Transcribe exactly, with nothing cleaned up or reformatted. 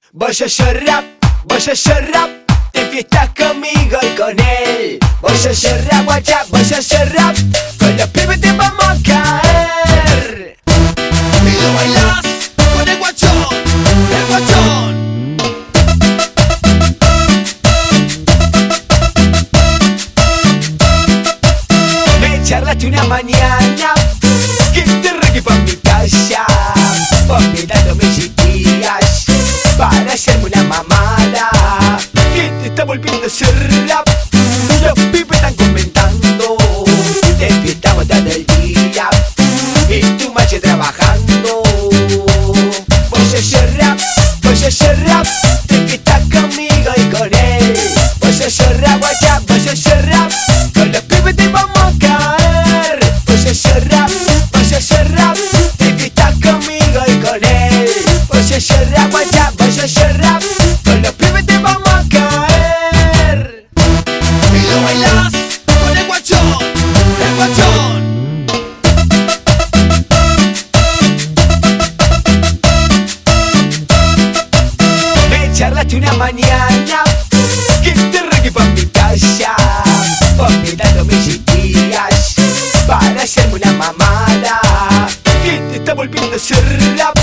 Voy a hacer rap, voy a hacer rap, te fiestas conmigo y con él. Voy a hacer rap, guacha, voy a hacer rap, con los pibes te vamos a caer. Y lo bailás con el guachón, el guachón. Me charlaste una mañana que te regué pa' mi casa, porque tanto me insistías para hacerme una mamada, que te está volviendo a hacer rap. Los pibes están comentando, te fiestamos todo el día y tú marches trabajando. Voy a hacer rap, voy a hacer rap, te fiestas conmigo y con él. Voy a hacer rap, guacha, voy a hacer rap, con los pibes te vamos a caer. Voy a hacer rap, voy a hacer rap, te fiestas conmigo y con él. Voy a hacer rap, guacha, voy a hacer rap, con los pibes te vamos a caer. Y lo bailás con el guachón, el guachón. Me charlaste una mañana que te regué pa' mi casa, porque tanto me insistías para hacerme una mamada, que te está volviendo a hacer rap.